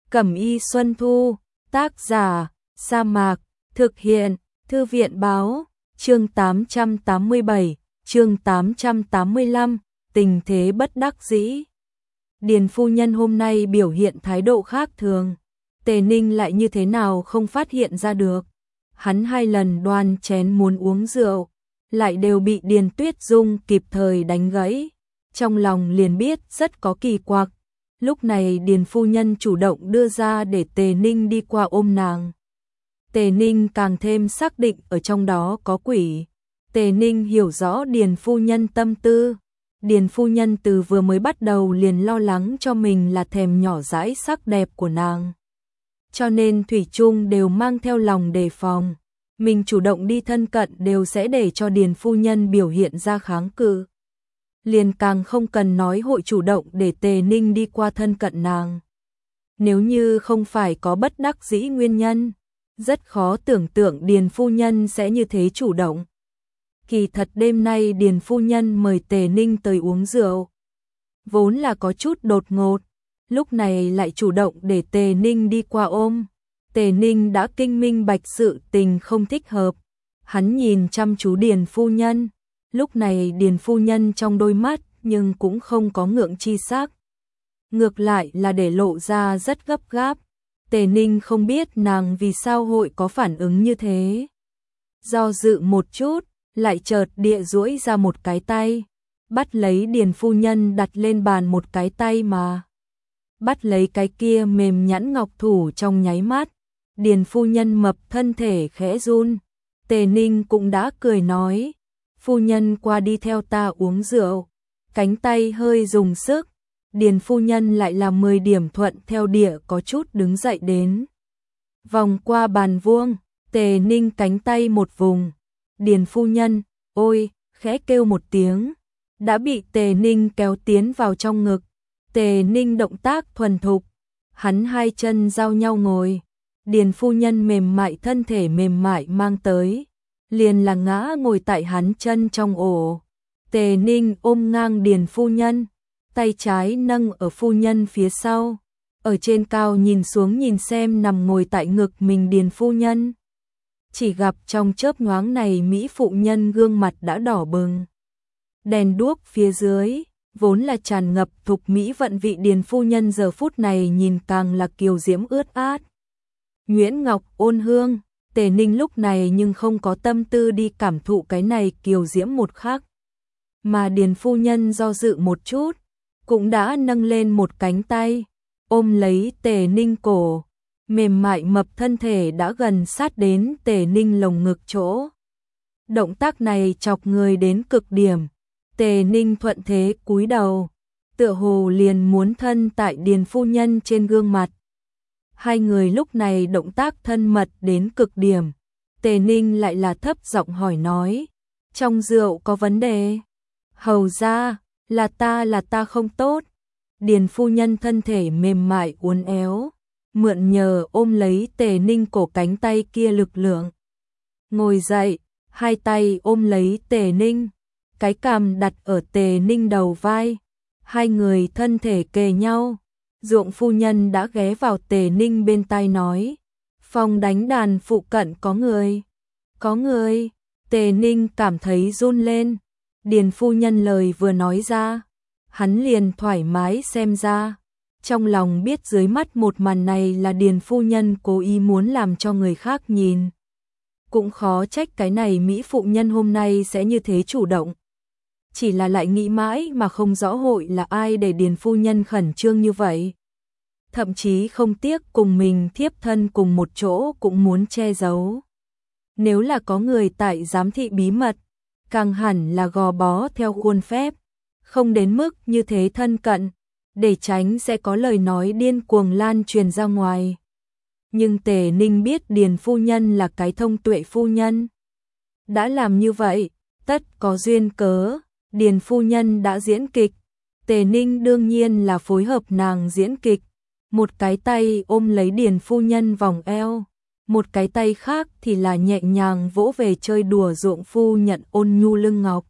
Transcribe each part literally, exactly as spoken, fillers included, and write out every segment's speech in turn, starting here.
Cẩm y Xuân Thu, tác giả, Sa Mạc, thực hiện, Thư viện báo, chương tám trăm tám mươi bảy, chương tám trăm tám mươi lăm, tình thế bất đắc dĩ. Điền phu nhân hôm nay biểu hiện thái độ khác thường, Tề Ninh lại như thế nào không phát hiện ra được. Hắn hai lần đoan chén muốn uống rượu, lại đều bị Điền Tuyết Dung kịp thời đánh gãy. Trong lòng liền biết rất có kỳ quặc. Lúc này Điền phu nhân chủ động đưa ra để Tề Ninh đi qua ôm nàng. Tề Ninh càng thêm xác định ở trong đó có quỷ. Tề Ninh hiểu rõ Điền phu nhân tâm tư. Điền phu nhân từ vừa mới bắt đầu liền lo lắng cho mình là thèm nhỏ dãi sắc đẹp của nàng. Cho nên thủy chung đều mang theo lòng đề phòng. Mình chủ động đi thân cận đều sẽ để cho Điền phu nhân biểu hiện ra kháng cự. Liền càng không cần nói hội chủ động để Tề Ninh đi qua thân cận nàng. Nếu như không phải có bất đắc dĩ nguyên nhân, rất khó tưởng tượng Điền phu nhân sẽ như thế chủ động. Kỳ thật đêm nay Điền phu nhân mời Tề Ninh tới uống rượu. Vốn là có chút đột ngột, lúc này lại chủ động để Tề Ninh đi qua ôm. Tề Ninh đã kinh minh bạch sự tình không thích hợp. Hắn nhìn chăm chú Điền phu nhân. Lúc này Điền phu nhân trong đôi mắt nhưng cũng không có ngượng chi sắc. Ngược lại là để lộ ra rất gấp gáp. Tề Ninh không biết nàng vì sao hội có phản ứng như thế. Do dự một chút, lại chợt địa duỗi ra một cái tay. Bắt lấy Điền phu nhân đặt lên bàn một cái tay mà. Bắt lấy cái kia mềm nhẵn ngọc thủ trong nháy mắt. Điền phu nhân mập thân thể khẽ run. Tề Ninh cũng đã cười nói. Phu nhân qua đi theo ta uống rượu. Cánh tay hơi dùng sức. Điền phu nhân lại là mười điểm thuận theo địa có chút đứng dậy đến. Vòng qua bàn vuông, Tề Ninh cánh tay một vùng. Điền phu nhân, ôi, khẽ kêu một tiếng. Đã bị Tề Ninh kéo tiến vào trong ngực. Tề Ninh động tác thuần thục. Hắn hai chân giao nhau ngồi. Điền phu nhân mềm mại thân thể mềm mại mang tới. Liền là ngã ngồi tại hắn chân trong ổ. Tề Ninh ôm ngang Điền phu nhân. Tay trái nâng ở phu nhân phía sau. Ở trên cao nhìn xuống nhìn xem nằm ngồi tại ngực mình Điền phu nhân. Chỉ gặp trong chớp nhoáng này Mỹ phụ nhân gương mặt đã đỏ bừng. Đèn đuốc phía dưới, vốn là tràn ngập thục Mỹ vận vị Điền phu nhân giờ phút này nhìn càng là kiều diễm ướt át. Nguyễn Ngọc ôn hương, Tề Ninh lúc này nhưng không có tâm tư đi cảm thụ cái này kiều diễm một khắc. Mà Điền phu nhân do dự một chút, cũng đã nâng lên một cánh tay, ôm lấy Tề Ninh cổ, mềm mại mập thân thể đã gần sát đến Tề Ninh lồng ngực chỗ. Động tác này chọc người đến cực điểm, Tề Ninh thuận thế cúi đầu, tựa hồ liền muốn thân tại Điền phu nhân trên gương mặt. Hai người lúc này động tác thân mật đến cực điểm, Tề Ninh lại là thấp giọng hỏi nói, trong rượu có vấn đề? Hầu ra, là ta là ta không tốt. Điền phu nhân thân thể mềm mại uốn éo, mượn nhờ ôm lấy Tề Ninh cổ cánh tay kia lực lượng. Ngồi dậy, hai tay ôm lấy Tề Ninh, cái cằm đặt ở Tề Ninh đầu vai, hai người thân thể kề nhau. Ruộng phu nhân đã ghé vào Tề Ninh bên tai nói, phòng đánh đàn phụ cận có người. Có người, Tề Ninh cảm thấy run lên. Điền phu nhân lời vừa nói ra, hắn liền thoải mái xem ra. Trong lòng biết dưới mắt một màn này là Điền phu nhân cố ý muốn làm cho người khác nhìn. Cũng khó trách cái này Mỹ phụ nhân hôm nay sẽ như thế chủ động. Chỉ là lại nghĩ mãi mà không rõ hội là ai để Điền phu nhân khẩn trương như vậy. Thậm chí không tiếc cùng mình thiếp thân cùng một chỗ cũng muốn che giấu. Nếu là có người tại giám thị bí mật, càng hẳn là gò bó theo khuôn phép, không đến mức như thế thân cận, để tránh sẽ có lời nói điên cuồng lan truyền ra ngoài. Nhưng Tề Ninh biết Điền phu nhân là cái thông tuệ phu nhân. Đã làm như vậy, tất có duyên cớ, Điền phu nhân đã diễn kịch, Tề Ninh đương nhiên là phối hợp nàng diễn kịch. Một cái tay ôm lấy Điền phu nhân vòng eo, một cái tay khác thì là nhẹ nhàng vỗ về chơi đùa ruộng phu nhận ôn nhu lưng ngọc.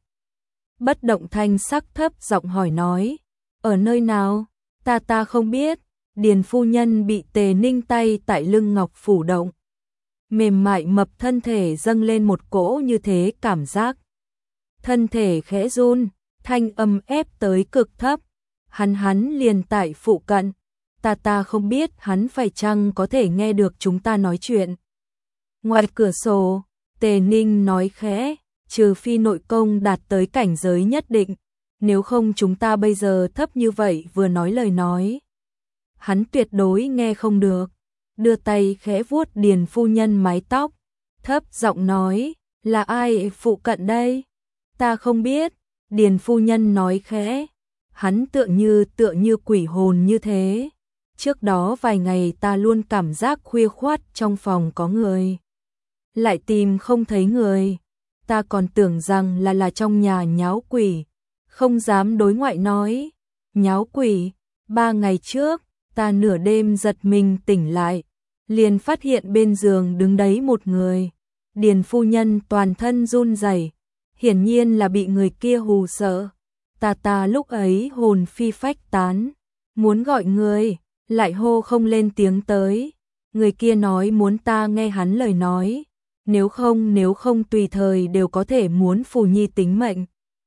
Bất động thanh sắc thấp giọng hỏi nói, ở nơi nào, ta ta không biết. Điền phu nhân bị Tề Ninh tay tại lưng ngọc phủ động. Mềm mại mập thân thể dâng lên một cỗ như thế cảm giác. Thân thể khẽ run, thanh âm ép tới cực thấp. Hắn hắn liền tại phụ cận. Ta ta không biết hắn phải chăng có thể nghe được chúng ta nói chuyện. Ngoài cửa sổ, Tề Ninh nói khẽ, trừ phi nội công đạt tới cảnh giới nhất định, nếu không chúng ta bây giờ thấp như vậy vừa nói lời nói. Hắn tuyệt đối nghe không được, đưa tay khẽ vuốt Điền phu nhân mái tóc, thấp giọng nói, là ai phụ cận đây? Ta không biết, Điền phu nhân nói khẽ, hắn tựa như tựa như quỷ hồn như thế. Trước đó vài ngày ta luôn cảm giác khuya khoắt trong phòng có người. Lại tìm không thấy người. Ta còn tưởng rằng là là trong nhà nháo quỷ. Không dám đối ngoại nói. Nháo quỷ, ba ngày trước, ta nửa đêm giật mình tỉnh lại. Liền phát hiện bên giường đứng đấy một người. Điền phu nhân toàn thân run rẩy, hiển nhiên là bị người kia hù sợ. Ta ta lúc ấy hồn phi phách tán. Muốn gọi người, lại hô không lên tiếng tới. Người kia nói muốn ta nghe hắn lời nói. Nếu không nếu không tùy thời đều có thể muốn Phù Nhi tính mệnh.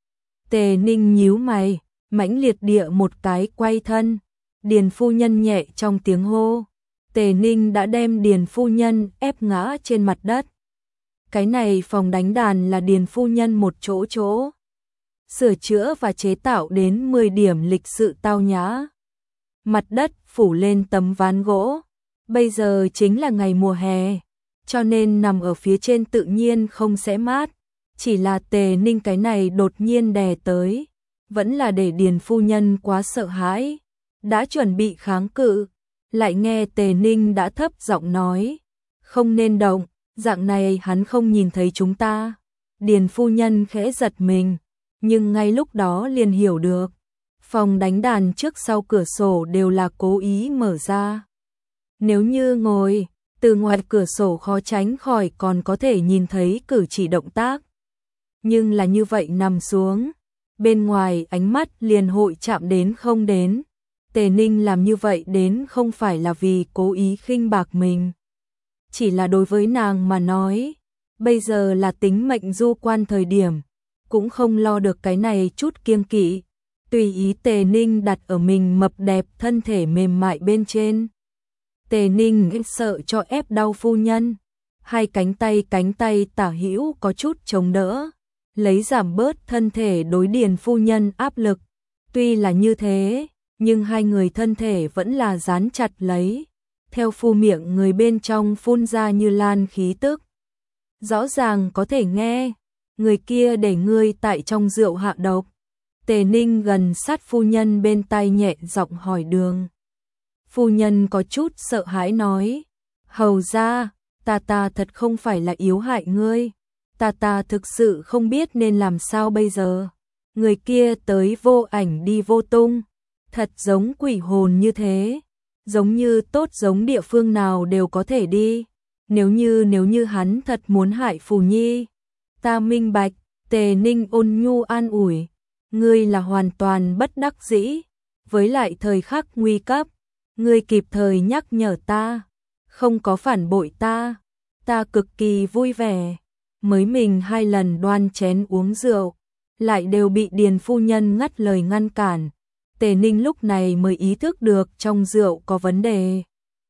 Tề Ninh nhíu mày, mãnh liệt địa một cái quay thân. Điền phu nhân nhẹ trong tiếng hô. Tề Ninh đã đem Điền phu nhân ép ngã trên mặt đất. Cái này phòng đánh đàn là Điền phu nhân một chỗ chỗ. Sửa chữa và chế tạo đến mười điểm lịch sự tao nhã. Mặt đất phủ lên tấm ván gỗ. Bây giờ chính là ngày mùa hè, cho nên nằm ở phía trên tự nhiên không sẽ mát. Chỉ là Tề Ninh cái này đột nhiên đè tới, vẫn là để Điền phu nhân quá sợ hãi. Đã chuẩn bị kháng cự, lại nghe Tề Ninh đã thấp giọng nói, không nên động, dạng này hắn không nhìn thấy chúng ta. Điền phu nhân khẽ giật mình, nhưng ngay lúc đó liền hiểu được. Phòng đánh đàn trước sau cửa sổ đều là cố ý mở ra. Nếu như ngồi, từ ngoài cửa sổ khó tránh khỏi còn có thể nhìn thấy cử chỉ động tác. Nhưng là như vậy nằm xuống, bên ngoài ánh mắt liền hội chạm đến không đến. Tề Ninh làm như vậy đến không phải là vì cố ý khinh bạc mình. Chỉ là đối với nàng mà nói, bây giờ là tính mệnh du quan thời điểm, cũng không lo được cái này chút kiêng kỵ. Tùy ý Tề Ninh đặt ở mình mập đẹp thân thể mềm mại bên trên. Tề Ninh sợ cho ép đau phu nhân, hai cánh tay cánh tay tả hữu có chút chống đỡ, lấy giảm bớt thân thể đối Điền phu nhân áp lực. Tuy là như thế, nhưng hai người thân thể vẫn là dán chặt lấy, theo phu miệng người bên trong phun ra như lan khí tức. Rõ ràng có thể nghe, người kia để ngươi tại trong rượu hạ độc. Tề Ninh gần sát phu nhân bên tai nhẹ giọng hỏi đường. Phu nhân có chút sợ hãi nói, hầu ra, ta ta thật không phải là yếu hại ngươi, ta ta thực sự không biết nên làm sao bây giờ. Người kia tới vô ảnh đi vô tung, thật giống quỷ hồn như thế, giống như tốt giống địa phương nào đều có thể đi. Nếu như nếu như hắn thật muốn hại Phù Nhi, ta minh bạch. Tề Ninh ôn nhu an ủi, ngươi là hoàn toàn bất đắc dĩ, với lại thời khắc nguy cấp, ngươi kịp thời nhắc nhở ta, không có phản bội ta, ta cực kỳ vui vẻ. Mới mình hai lần đoan chén uống rượu, lại đều bị Điền phu nhân ngắt lời ngăn cản. Tề Ninh lúc này mới ý thức được trong rượu có vấn đề.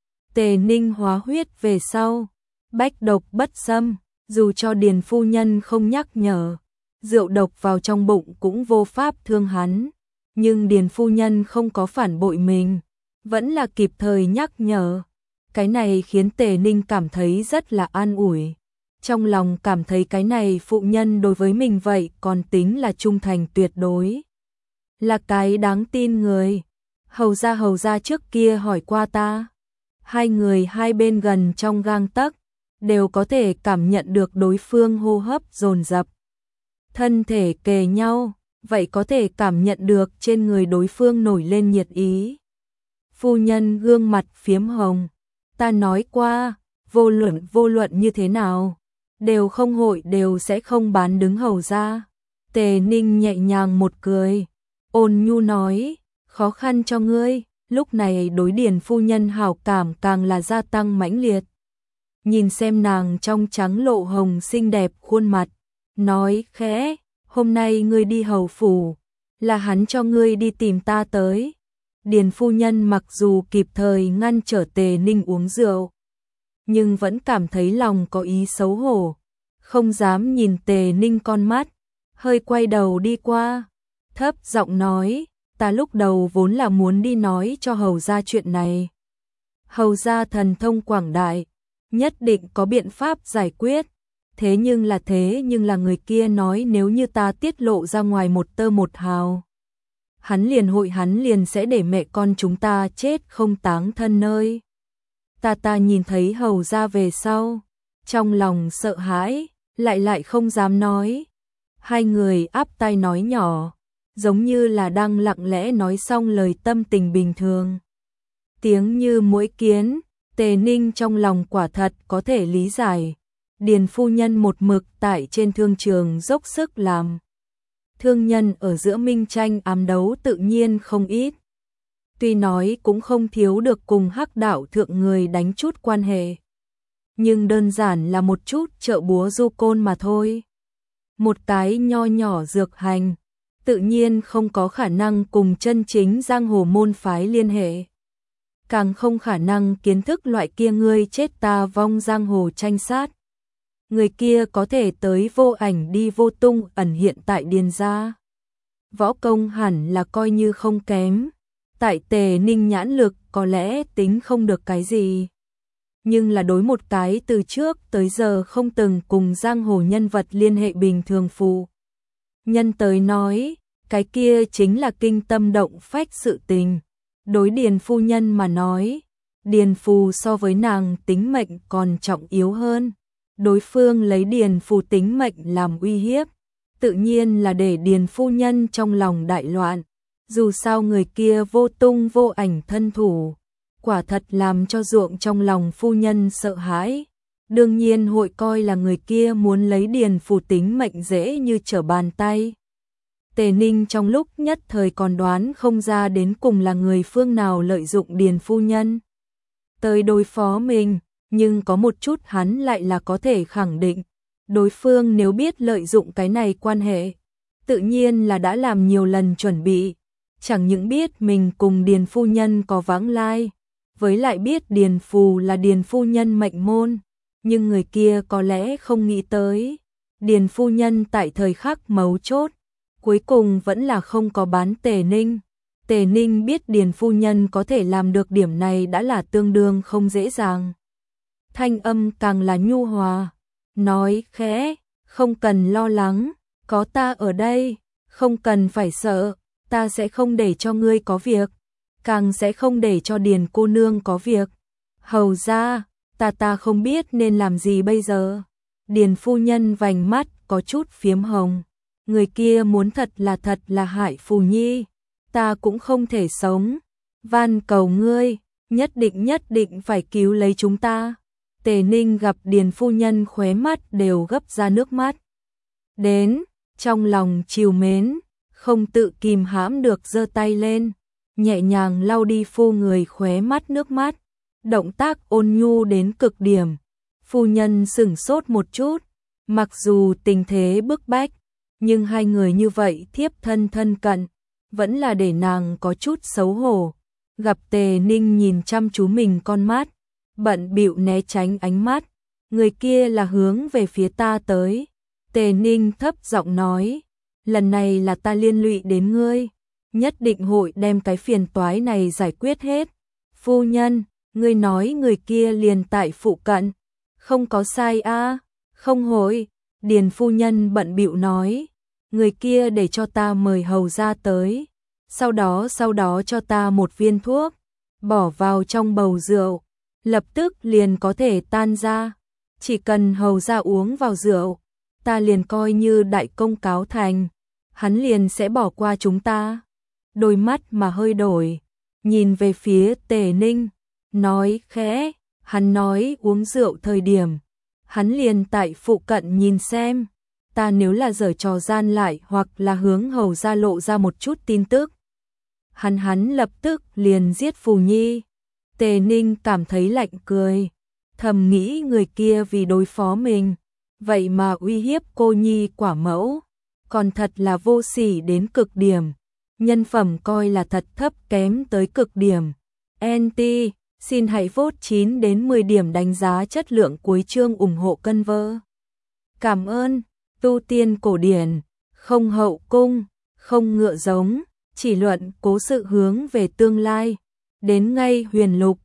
Tề Ninh hóa huyết về sau, bách độc bất xâm, dù cho Điền phu nhân không nhắc nhở, rượu độc vào trong bụng cũng vô pháp thương hắn. Nhưng Điền phu nhân không có phản bội mình, vẫn là kịp thời nhắc nhở. Cái này khiến Tề Ninh cảm thấy rất là an ủi. Trong lòng cảm thấy cái này phụ nhân đối với mình vậy còn tính là trung thành tuyệt đối, là cái đáng tin người. Hầu ra hầu ra trước kia hỏi qua ta, hai người hai bên gần trong gang tấc, đều có thể cảm nhận được đối phương hô hấp dồn dập, thân thể kề nhau, vậy có thể cảm nhận được trên người đối phương nổi lên nhiệt ý. Phu nhân gương mặt phiếm hồng, ta nói qua, vô luận vô luận như thế nào, đều không hội đều sẽ không bán đứng hầu ra. Tề Ninh nhẹ nhàng một cười, ôn nhu nói, khó khăn cho ngươi, lúc này đối Điền phu nhân hảo cảm càng là gia tăng mãnh liệt. Nhìn xem nàng trong trắng lộ hồng xinh đẹp khuôn mặt, nói khẽ, hôm nay ngươi đi hầu phủ, là hắn cho ngươi đi tìm ta tới. Điền phu nhân mặc dù kịp thời ngăn trở Tề Ninh uống rượu, nhưng vẫn cảm thấy lòng có ý xấu hổ, không dám nhìn Tề Ninh con mắt, hơi quay đầu đi qua, thấp giọng nói, ta lúc đầu vốn là muốn đi nói cho hầu gia chuyện này. Hầu gia thần thông quảng đại, nhất định có biện pháp giải quyết, thế nhưng là thế nhưng là người kia nói nếu như ta tiết lộ ra ngoài một tơ một hào, hắn liền hội hắn liền sẽ để mẹ con chúng ta chết không táng thân nơi. Ta ta nhìn thấy hầu gia về sau, trong lòng sợ hãi, lại lại không dám nói. Hai người áp tai nói nhỏ, giống như là đang lặng lẽ nói xong lời tâm tình bình thường. Tiếng như muỗi kiến, Tề Ninh trong lòng quả thật có thể lý giải. Điền phu nhân một mực tại trên thương trường dốc sức làm. Thương nhân ở giữa minh tranh ám đấu tự nhiên không ít. Tuy nói cũng không thiếu được cùng hắc đạo thượng người đánh chút quan hệ. Nhưng đơn giản là một chút chợ búa du côn mà thôi. Một cái nho nhỏ dược hành, tự nhiên không có khả năng cùng chân chính giang hồ môn phái liên hệ. Càng không khả năng kiến thức loại kia ngươi chết ta vong giang hồ tranh sát. Người kia có thể tới vô ảnh đi vô tung ẩn hiện tại Điền gia. Võ công hẳn là coi như không kém. Tại Tề Ninh nhãn lực có lẽ tính không được cái gì. Nhưng là đối một cái từ trước tới giờ không từng cùng giang hồ nhân vật liên hệ bình thường phù. Nhân tới nói, cái kia chính là kinh tâm động phách sự tình. Đối Điền phu nhân mà nói, Điền phù so với nàng tính mệnh còn trọng yếu hơn. Đối phương lấy Điền phù tính mệnh làm uy hiếp, tự nhiên là để Điền phu nhân trong lòng đại loạn. Dù sao người kia vô tung vô ảnh thân thủ, quả thật làm cho ruộng trong lòng phu nhân sợ hãi. Đương nhiên hội coi là người kia muốn lấy Điền phù tính mệnh dễ như trở bàn tay. Tề Ninh trong lúc nhất thời còn đoán không ra đến cùng là người phương nào lợi dụng Điền phu nhân tới đối phó mình, nhưng có một chút hắn lại là có thể khẳng định, đối phương nếu biết lợi dụng cái này quan hệ, tự nhiên là đã làm nhiều lần chuẩn bị, chẳng những biết mình cùng Điền phu nhân có vãng lai, với lại biết Điền phù là Điền phu nhân mệnh môn, nhưng người kia có lẽ không nghĩ tới, Điền phu nhân tại thời khắc mấu chốt, cuối cùng vẫn là không có bán Tề Ninh. Tề Ninh biết Điền phu nhân có thể làm được điểm này đã là tương đương không dễ dàng. Thanh âm càng là nhu hòa, nói khẽ, không cần lo lắng, có ta ở đây, không cần phải sợ, ta sẽ không để cho ngươi có việc, càng sẽ không để cho Điền cô nương có việc. Hầu ra, ta ta không biết nên làm gì bây giờ. Điền phu nhân vành mắt có chút phiếm hồng, người kia muốn thật là thật là hại phù nhi, ta cũng không thể sống, van cầu ngươi, nhất định nhất định phải cứu lấy chúng ta. Tề Ninh gặp Điền phu nhân khóe mắt đều gấp ra nước mắt. Đến, trong lòng trìu mến, không tự kìm hãm được giơ tay lên, nhẹ nhàng lau đi phu người khóe mắt nước mắt, động tác ôn nhu đến cực điểm. Phu nhân sửng sốt một chút, mặc dù tình thế bức bách, nhưng hai người như vậy thiếp thân thân cận, vẫn là để nàng có chút xấu hổ. Gặp Tề Ninh nhìn chăm chú mình con mắt, bận bịu né tránh ánh mắt, người kia là hướng về phía ta tới. Tề Ninh thấp giọng nói, lần này là ta liên lụy đến ngươi, nhất định hội đem cái phiền toái này giải quyết hết. Phu nhân, ngươi nói người kia liền tại phụ cận, không có sai a? À? Không hội. Điền phu nhân bận bịu nói, người kia để cho ta mời hầu ra tới, sau đó sau đó cho ta một viên thuốc, bỏ vào trong bầu rượu, lập tức liền có thể tan ra. Chỉ cần hầu ra uống vào rượu, ta liền coi như đại công cáo thành, hắn liền sẽ bỏ qua chúng ta. Đôi mắt mà hơi đổi, nhìn về phía Tề Ninh, nói khẽ, hắn nói uống rượu thời điểm, hắn liền tại phụ cận nhìn xem, ta nếu là giở trò gian lại hoặc là hướng hầu ra lộ ra một chút tin tức, hắn hắn lập tức liền giết Phù Nhi. Tề Ninh cảm thấy lạnh cười, thầm nghĩ người kia vì đối phó mình, vậy mà uy hiếp cô Nhi quả mẫu, còn thật là vô sỉ đến cực điểm, nhân phẩm coi là thật thấp kém tới cực điểm. en tê, xin hãy vote chín đến mười điểm đánh giá chất lượng cuối chương ủng hộ cân vơ. Cảm ơn. Tu tiên cổ điển, không hậu cung, không ngựa giống, chỉ luận cố sự hướng về tương lai. Đến ngay huyền lục,